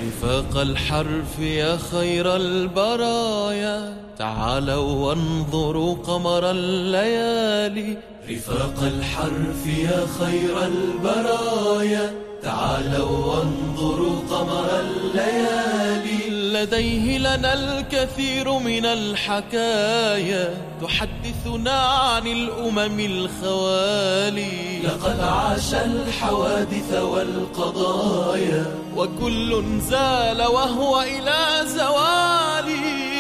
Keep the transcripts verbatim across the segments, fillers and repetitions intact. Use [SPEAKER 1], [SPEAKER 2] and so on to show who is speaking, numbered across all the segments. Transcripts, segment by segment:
[SPEAKER 1] رفاق الحرف يا خير البرايا، تعالوا وانظروا قمر الليالي. رفاق الحرف يا خير البرايا، تعالوا وانظروا قمر الليالي. لديه لنا الكثير من الحكايا، تحدثنا عن الأمم الخوالي. لقد عاش الحوادث والقضايا، وكل زال وهو إلى زوالي.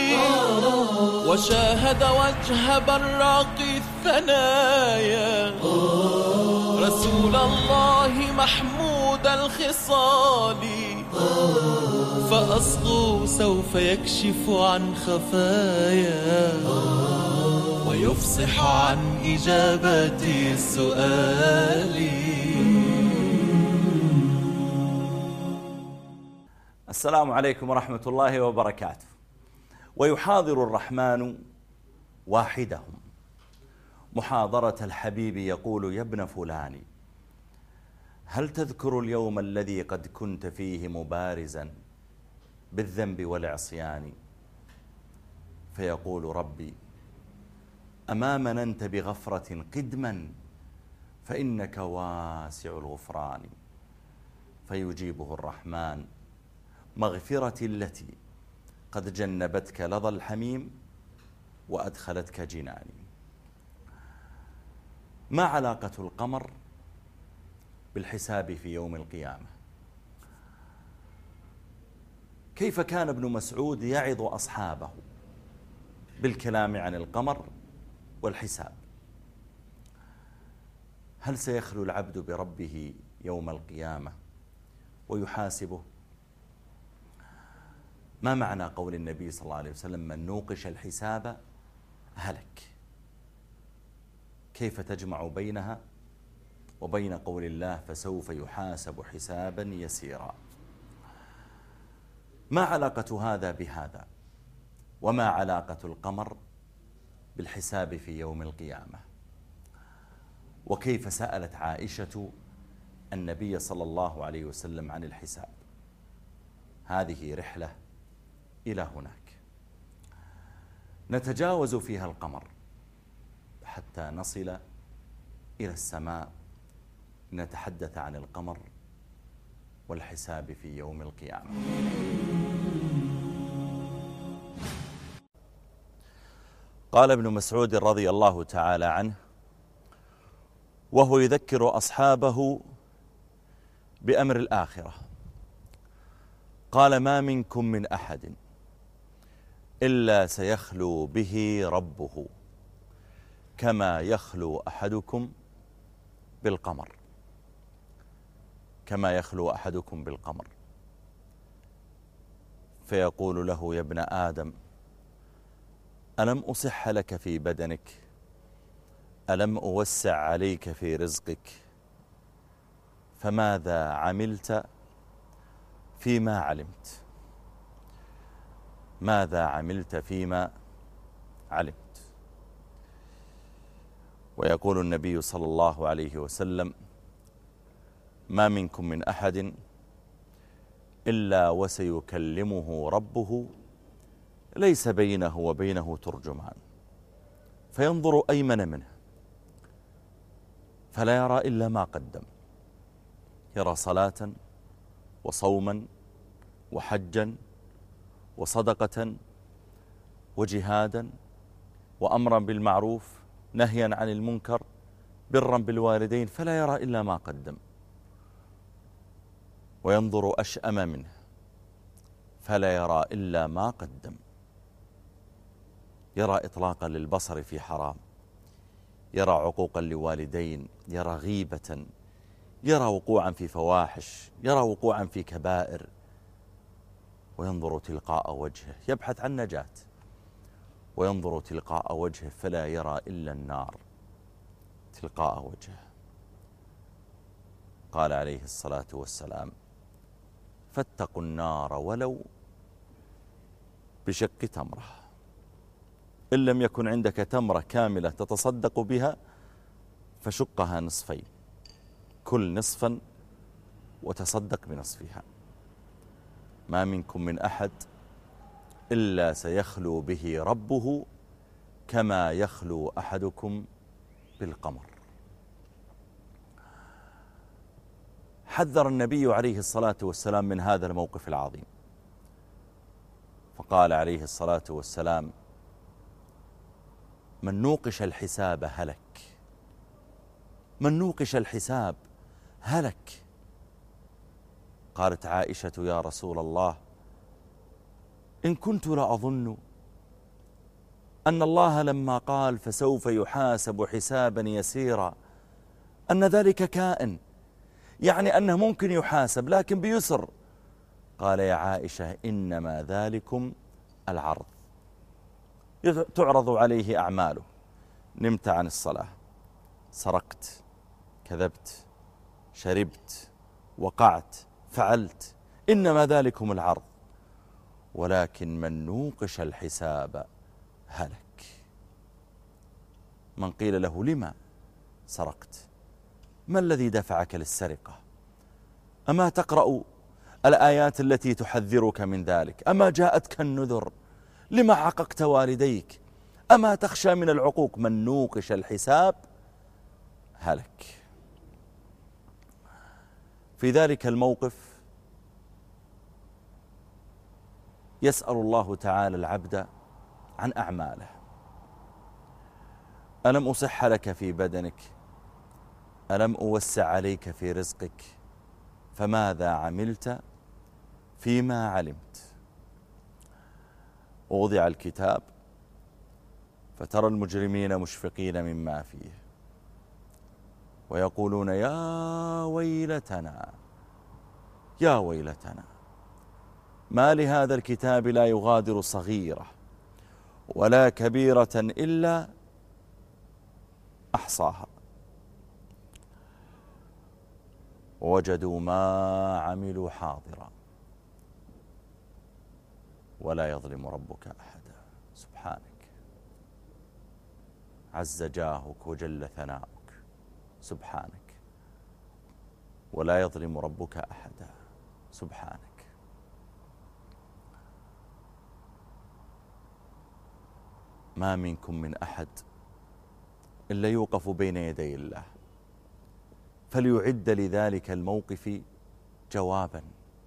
[SPEAKER 1] وشاهد وجه براق الثنايا، رسول الله محمود الخصال. فأصغوا سوف يكشف عن خفايا، ويفصح عن إجابة السؤال.
[SPEAKER 2] السلام عليكم ورحمة الله وبركاته. ويحاضر الرحمن واحدهم محاضرة الحبيب يقول: يا ابن فلان، هل تذكر اليوم الذي قد كنت فيه مبارزا بالذنب والعصيان؟ فيقول: ربي، أما مننت بغفرة قدما، فإنك واسع الغفران. فيجيبه الرحمن: مغفرتي التي قد جنبتك لظى الحميم وأدخلتك جناني. ما علاقة القمر بالحساب في يوم القيامة؟ كيف كان ابن مسعود يعظ أصحابه بالكلام عن القمر والحساب؟ هل سيخلو العبد بربه يوم القيامة ويحاسبه؟ ما معنى قول النبي صلى الله عليه وسلم: من نوقش الحساب هلك؟ كيف تجمع بينها وبين قول الله: فسوف يحاسب حسابا يسيرا؟ ما علاقة هذا بهذا؟ وما علاقة القمر بالحساب في يوم القيامة؟ وكيف سألت عائشة النبي صلى الله عليه وسلم عن الحساب؟ هذه رحلة إلى هناك نتجاوز فيها القمر حتى نصل إلى السماء، نتحدث عن القمر والحساب في يوم القيامة. قال ابن مسعود رضي الله تعالى عنه وهو يذكر أصحابه بأمر الآخرة، قال: ما منكم من أحد إلا سيخلو به ربه كما يخلو أحدكم بالقمر. كما يخلو أحدكم بالقمر. فيقول له: يا ابن آدم، ألم أصح لك في بدنك؟ ألم أوسع عليك في رزقك؟ فماذا عملت فيما علمت؟ ماذا عملت فيما علمت؟ ويقول النبي صلى الله عليه وسلم: ما منكم من أحد إلا وسيكلمه ربه ليس بينه وبينه ترجمان، فينظر أيمن منه فلا يرى إلا ما قدم، يرى صلاة وصوما وحجا وصدقة وجهادا وأمرا بالمعروف نهيا عن المنكر برا بالوالدين، فلا يرى إلا ما قدم. وينظر أشأم منه فلا يرى إلا ما قدم، يرى إطلاقا للبصر في حرام، يرى عقوقا لوالدين، يرى غيبة، يرى وقوعا في فواحش، يرى وقوعا في كبائر. وينظر تلقاء وجهه يبحث عن نجاة، وينظر تلقاء وجهه فلا يرى إلا النار تلقاء وجهه. قال عليه الصلاة والسلام: فاتقوا النار ولو بشق تمرة. إن لم يكن عندك تمرة كاملة تتصدق بها فشقها نصفين، كل نصفا وتصدق بنصفها. ما منكم من أحد إلا سيخلو به ربه كما يخلو أحدكم بالقمر. حذر النبي عليه الصلاة والسلام من هذا الموقف العظيم، فقال عليه الصلاة والسلام: من نوقش الحساب هلك، من نوقش الحساب هلك. قالت عائشة: يا رسول الله، إن كنت لأظن أن الله لما قال فسوف يحاسب حسابا يسيرا أن ذلك كائن، يعني أنه ممكن يحاسب لكن بيسر. قال: يا عائشة، إنما ذلكم العرض، تعرض عليه أعماله، نمت عن الصلاة، سرقت، كذبت، شربت، وقعت، فعلت، إنما ذلكم العرض، ولكن من نوقش الحساب هلك. من قيل له: لما سرقت؟ ما الذي دفعك للسرقة؟ أما تقرأ الآيات التي تحذرك من ذلك؟ أما جاءتك النذر؟ لما عققت والديك؟ أما تخشى من العقوق؟ من نوقش الحساب هلك. في ذلك الموقف يسأل الله تعالى العبد عن أعماله: ألم أصح لك في بدنك؟ ألم أوسع عليك في رزقك؟ فماذا عملت فيما علمت؟ ووضع الكتاب فترى المجرمين مشفقين مما فيه ويقولون: يا ويلتنا يا ويلتنا ما لهذا الكتاب لا يغادر صغيرة ولا كبيرة إلا أحصاها ووجدوا ما عملوا حاضرا ولا يظلم ربك أحدا. سبحانك، عز جاهك وجل ثناؤك، سبحانك، ولا يظلم ربك أحدا. سبحانك. ما منكم من أحد إلا يوقف بين يدي الله، فليعد لذلك الموقف جوابا،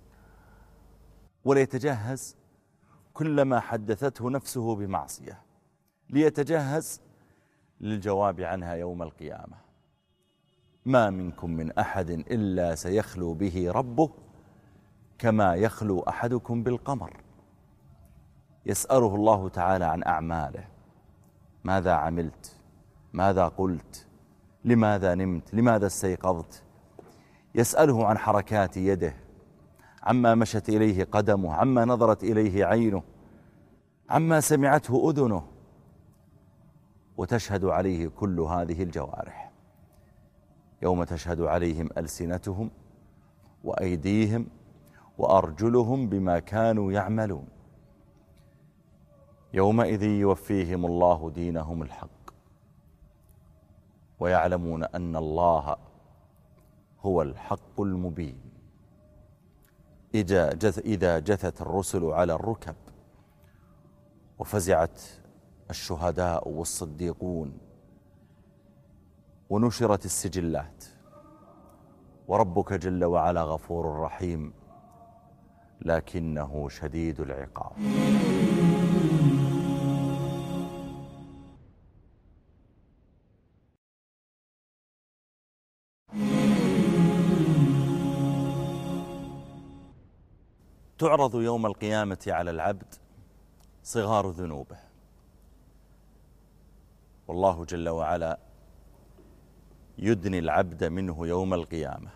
[SPEAKER 2] وليتجهز كلما حدثته نفسه بمعصية ليتجهز للجواب عنها يوم القيامة. ما منكم من أحد إلا سيخلو به ربه كما يخلو أحدكم بالقمر. يسأله الله تعالى عن أعماله: ماذا عملت؟ ماذا قلت؟ لماذا نمت؟ لماذا استيقظت؟ يسأله عن حركات يده، عما مشت إليه قدمه، عما نظرت إليه عينه، عما سمعته أذنه، وتشهد عليه كل هذه الجوارح يوم تشهد عليهم ألسنتهم وأيديهم وأرجلهم بما كانوا يعملون. يومئذ يوفيهم الله دينهم الحق ويعلمون أن الله هو الحق المبين. إذا جثت الرسل على الركب وفزعت الشهداء والصديقون ونشرت السجلات، وربك جل وعلا غفور رحيم لكنه شديد العقاب. تعرض يوم القيامة على العبد صغار ذنوبه، والله جل وعلا يدني العبد منه يوم القيامة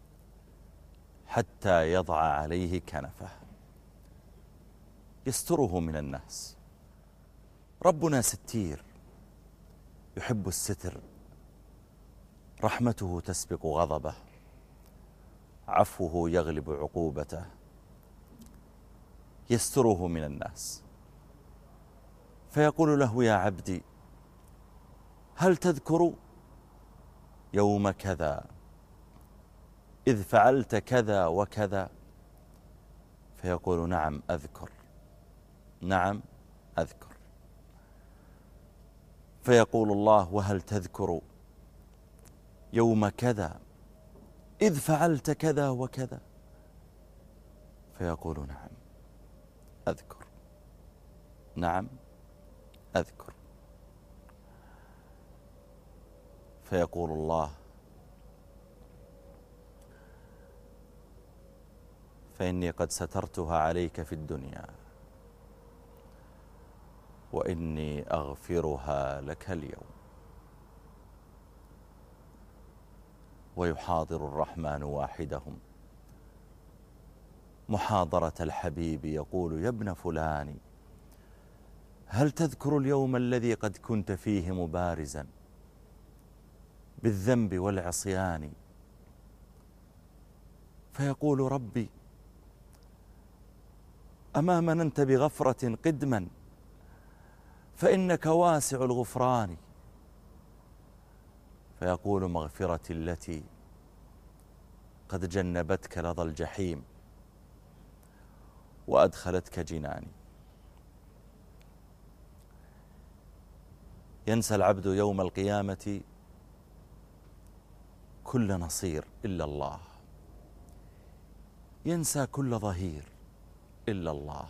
[SPEAKER 2] حتى يضع عليه كنفه يستره من الناس. ربنا ستير يحب الستر، رحمته تسبق غضبه، عفوه يغلب عقوبته، يستره من الناس. فيقول له: يا عبدي، هل تذكر يوم كذا إذ فعلت كذا وكذا؟ فيقول نعم أذكر، نعم أذكر. فيقول الله وهل تذكر يوم كذا إذ فعلت كذا وكذا؟ فيقول نعم أذكر، نعم أذكر. فيقول الله فإني قد سترتها عليك في الدنيا وإني أغفرها لك اليوم. ويحاضر الرحمن واحدهم محاضرة الحبيب يقول يا ابن فلان هل تذكر اليوم الذي قد كنت فيه مبارزا بالذنب والعصيان؟ فيقول ربي أما مننت بغفرة قدما فإنك واسع الغفران. فيقول مغفرتي التي قد جنبتك لظى الجحيم وأدخلتك جناني. ينسى العبد يوم القيامة كل نصير إلا الله، ينسى كل ظهير إلا الله،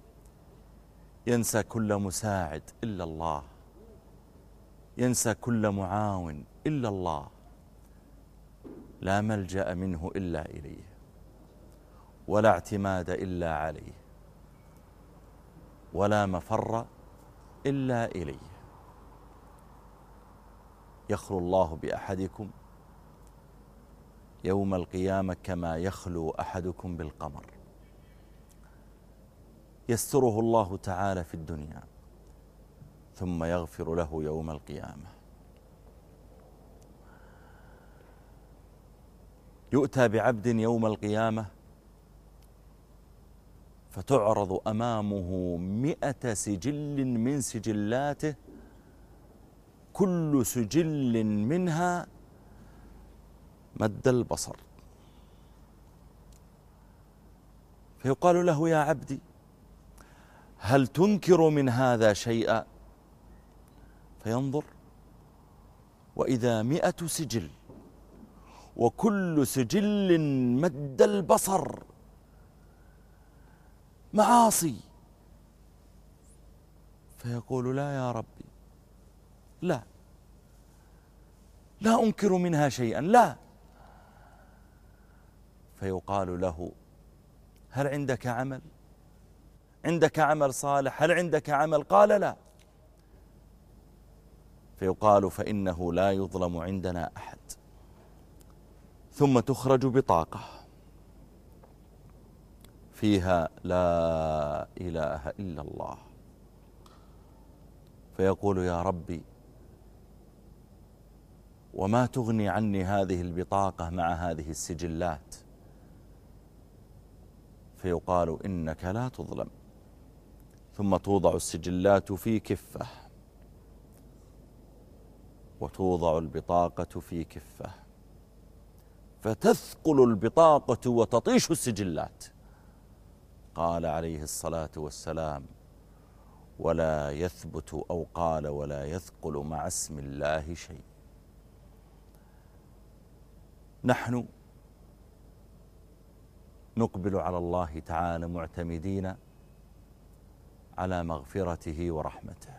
[SPEAKER 2] ينسى كل مساعد إلا الله، ينسى كل معاون إلا الله. لا ملجأ منه إلا إليه ولا اعتماد إلا عليه ولا مفر إلا إليه. يخلو الله بأحدكم يوم القيامة كما يخلو أحدكم بالقمر. يستره الله تعالى في الدنيا ثم يغفر له يوم القيامة. يؤتى بعبد يوم القيامة فتعرض أمامه مئة سجل من سجلاته كل سجل منها مد البصر. فيقال له يا عبدي هل تنكر من هذا شيئا؟ فينظر وإذا مئة سجل وكل سجل مد البصر معاصي. فيقول لا يا ربي، لا لا أنكر منها شيئا، لا. فيقال له هل عندك عمل؟ عندك عمل صالح؟ هل عندك عمل؟ قال لا. فيقال فإنه لا يظلم عندنا أحد. ثم تخرج بطاقة فيها لا إله إلا الله. فيقول يا ربي وما تغني عني هذه البطاقة مع هذه السجلات؟ فيقال إنك لا تظلم. ثم توضع السجلات في كفة وتوضع البطاقة في كفة فتثقل البطاقة وتطيش السجلات. قال عليه الصلاة والسلام ولا يثبت أو قال ولا يثقل مع اسم الله شيء. نحن نقبل على الله تعالى معتمدين على مغفرته ورحمته.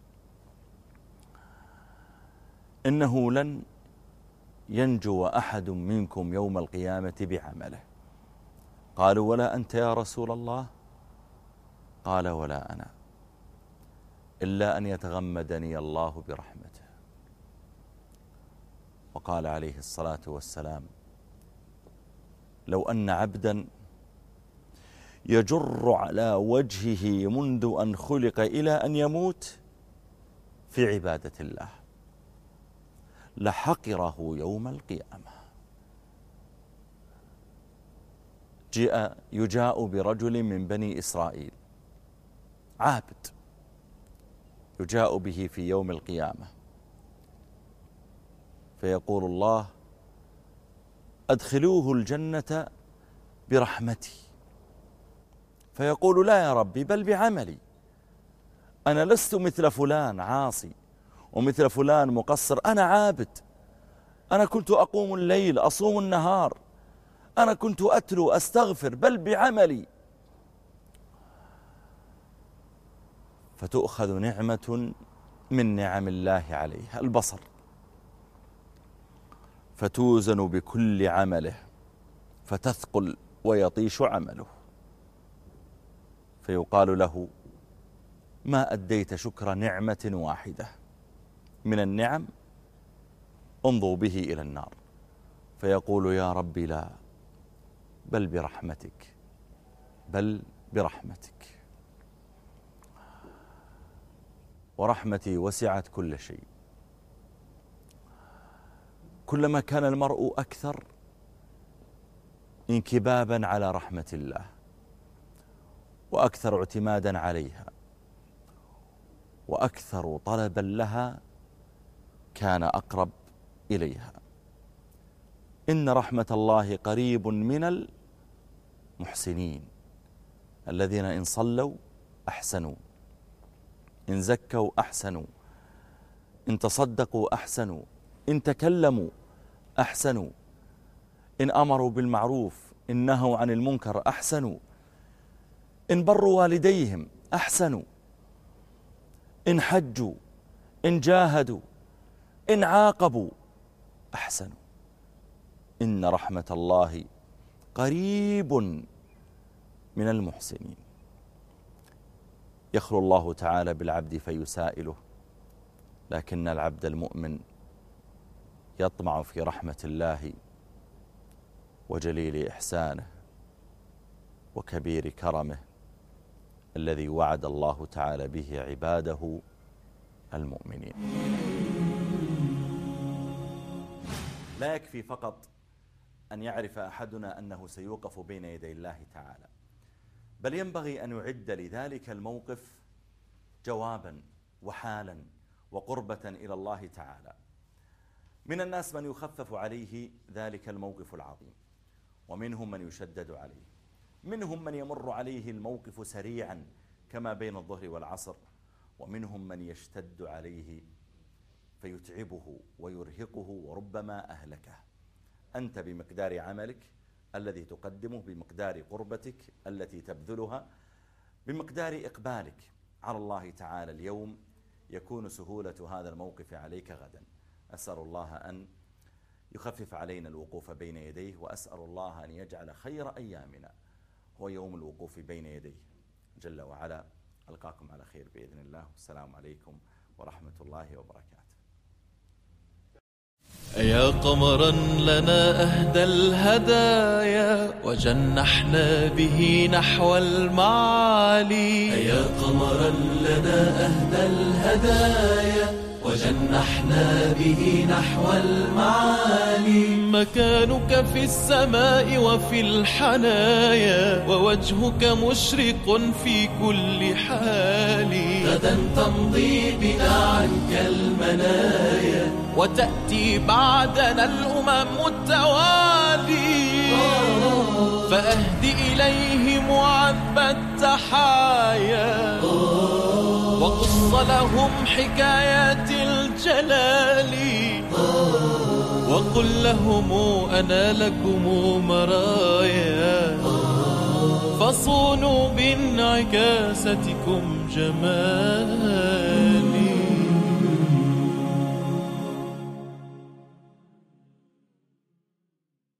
[SPEAKER 2] إنه لن ينجو أحد منكم يوم القيامة بعمله. قالوا ولا أنت يا رسول الله؟ قال ولا أنا، إلا أن يتغمدني الله برحمته. وقال عليه الصلاة والسلام لو أن عبدا يجر على وجهه منذ أن خلق إلى أن يموت في عبادة الله لحقره يوم القيامة. جاء يجاء برجل من بني إسرائيل عابد، يجاء به في يوم القيامة فيقول الله أدخلوه الجنة برحمتي. فيقول لا يا ربي بل بعملي، أنا لست مثل فلان عاصي ومثل فلان مقصر، أنا عابد، أنا كنت أقوم الليل أصوم النهار، أنا كنت أتلو أستغفر، بل بعملي. فتؤخذ نعمة من نعم الله عليه البصر، فتوزن بكل عمله فتثقل ويطيش عمله، فيقال له ما أديت شكر نعمة واحدة من النعم، انظوا به إلى النار. فيقول يا ربي لا، بل برحمتك، بل برحمتك، ورحمتي وسعت كل شيء. كلما كان المرء أكثر انكبابا على رحمة الله وأكثر اعتمادا عليها وأكثر طلبا لها، كان أقرب إليها. إن رحمة الله قريب من المحسنين الذين إن صلوا أحسنوا، إن زكوا أحسنوا، إن تصدقوا أحسنوا، إن تكلموا أحسنوا، إن أمروا بالمعروف، إن نهوا عن المنكر أحسنوا، إن بروا والديهم أحسنوا، إن حجوا، إن جاهدوا، إن عاقبوا أحسنوا. إن رحمة الله قريب من المحسنين. يخلو الله تعالى بالعبد فيسائله، لكن العبد المؤمن يطمع في رحمة الله وجليل إحسانه وكبير كرمه الذي وعد الله تعالى به عباده المؤمنين. لا يكفي فقط أن يعرف أحدنا أنه سيوقف بين يدي الله تعالى، بل ينبغي أن يعد لذلك الموقف جوابا وحالا وقربة إلى الله تعالى. من الناس من يخفف عليه ذلك الموقف العظيم، ومنهم من يشدد عليه، منهم من يمر عليه الموقف سريعا كما بين الظهر والعصر، ومنهم من يشتد عليه فيتعبه ويرهقه وربما أهلكه. أنت بمقدار عملك الذي تقدمه، بمقدار قربتك التي تبذلها، بمقدار إقبالك على الله تعالى اليوم، يكون سهولة هذا الموقف عليك غدا. أسأل الله أن يخفف علينا الوقوف بين يديه، وأسأل الله أن يجعل خير أيامنا هو يوم الوقوف بين يديه جل وعلا. ألقاكم على خير بإذن الله، والسلام عليكم ورحمة الله وبركاته.
[SPEAKER 1] يا قمرا لنا أهدى الهدايا وجنحنا به نحو المعالي. يا قمرا لنا أهدى الهدايا وجنحنا به نحو المعالي. مكانك في السماء وفي الحنايا، ووجهك مشرق في كل حال. غدا تمضي بنا عنك المنايا، وتأتي بعدنا الأمم التوالي. فأهدي إليهم عذب التحايا، وقص لهم حكايات الجلال. وقل لهم أنا لكم مرايا، فصونوا بانعكاستكم جمال.